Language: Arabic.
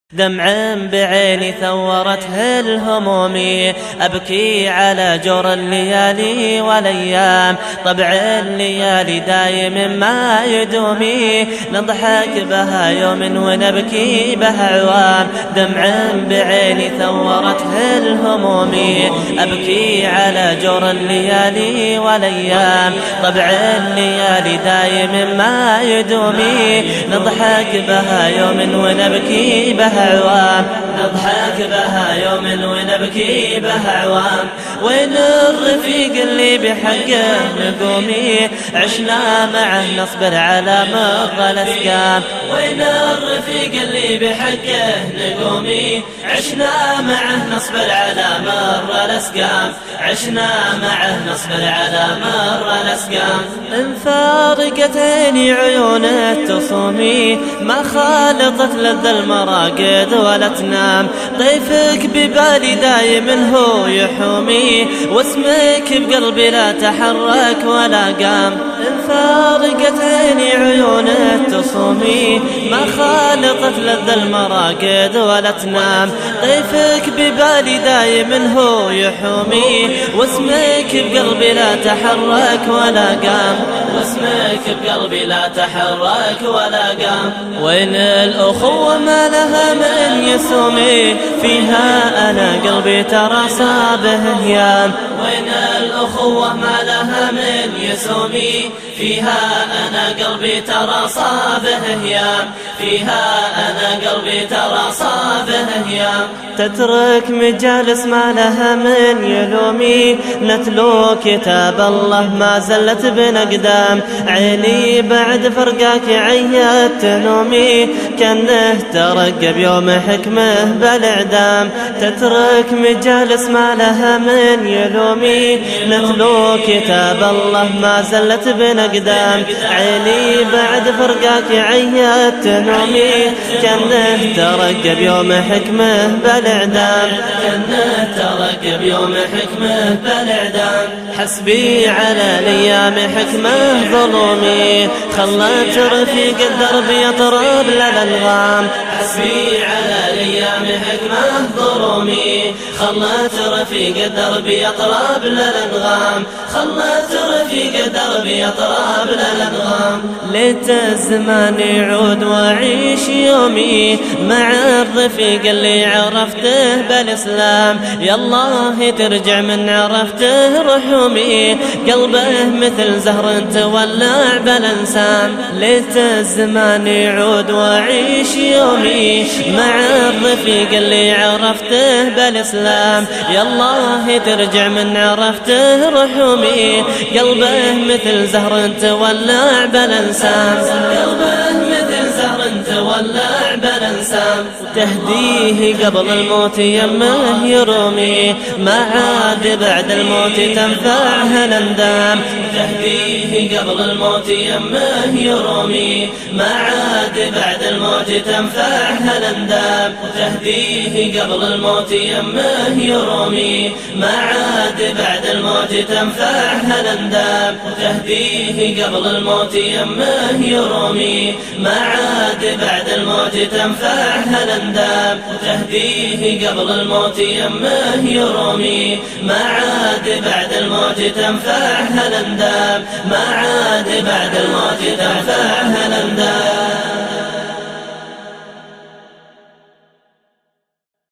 دمع بعيني ثورته الهموم، أبكي على جور الليالي والأيام. طبع الليالي دايم ما يدومي، نضحك بها يوم ونبكي بها عوام. دمع بعيني ثورته الهموم، أبكي على جور الليالي والأيام. طبع الليالي دايم ما يدومي، نضحك بها يوم ونبكي بها عوام. نضحك بها يوم ونبكي بها عوام. وين الرفيق اللي بحقه نقومي، عشنا معه نصبر على مر الأسقام. وين الرفيق اللي بحقه نقومي، عشنا معه نصبر على مر الأسقام. عشنا معه نصبر على مر الأسقام. إن فارقت عيني عيونه تصومي، ما خالطت لذ المراقد ولا تنام. ضيفك ببالي دايم هو يحومي، واسمك بقلبي لا تحرك ولا قام. إن فارقت عيني عيونه تصومي، ما خالطت لذ المراقد ولا تنام. ضيفك ببالي دايم هو يحومي، واسمك بقلبي لا تحرك ولا قام. واسمك بقلبي لا تحرك ولا قام. وين الأخوة ما لها من يسومي، فيها أنا قلبي ترى صابه هيام. وين الأخوة ما لها من يسومي، فيها أنا قلبي ترى صابه هيام. فيها أنا قلبي ترى صابه هيام. تترك مجالس ما لها من يلومي، نتلو كتاب الله ما زلت بنقدام. عيني بعد فرقاك عيت تنومي، كانه ترقب يوم حكمه بالإعدام. تترك مجالس ما لها من يلومي، نتلو كتاب الله ما زلت بنقدام. عيني بعد فرقاك عيت تنومي، كانه ترقب يوم حكمه بالإعدام. كانه ترقب يوم حكمه بالإعدام. حسبي على الأيام حكمه ظلومي، خلت رفيق الدرب يطرب للألغام. حسبي على الأيام حكمه ظلومي، خلت رفيق الدرب يطرب للأنغام. خلت رفيق الدرب يطرب للأنغام. ليت الزمان يعود وأعيش يومي مع الرفيق اللي عرفته بالإسلام. يالله ترجع من عرفته رحومي، قلبه مثل زهر تولع بالانسام. ليت الزمان يعود وأعيش يومي مع الرفيق اللي عرفته بالإسلام. يالله ترجع من عرفته رحومي، قلبه مثل زهر تولع بالانسام. قلبه مثل زهر تولع بالانسام. تهديه قبل الموت يمه يرومي، ما عاد بعد الموت تنفعه الاندام. تهديه قبل الموت يمه يرومي، ما عاد بعد الموت تنفعه الاندام. تهديه قبل الموت يمه يرومي، ما عاد بعد الموت تنفعه الاندام. تهديه قبل الموت يمه يرومي، ما عاد بعد الموت تنفعه الاندام. تهديه قبل الموت يمه يرومي، ما عاد بعد الموت تنفعه الاندام. ما عاد بعد الموت تنفعه الاندام.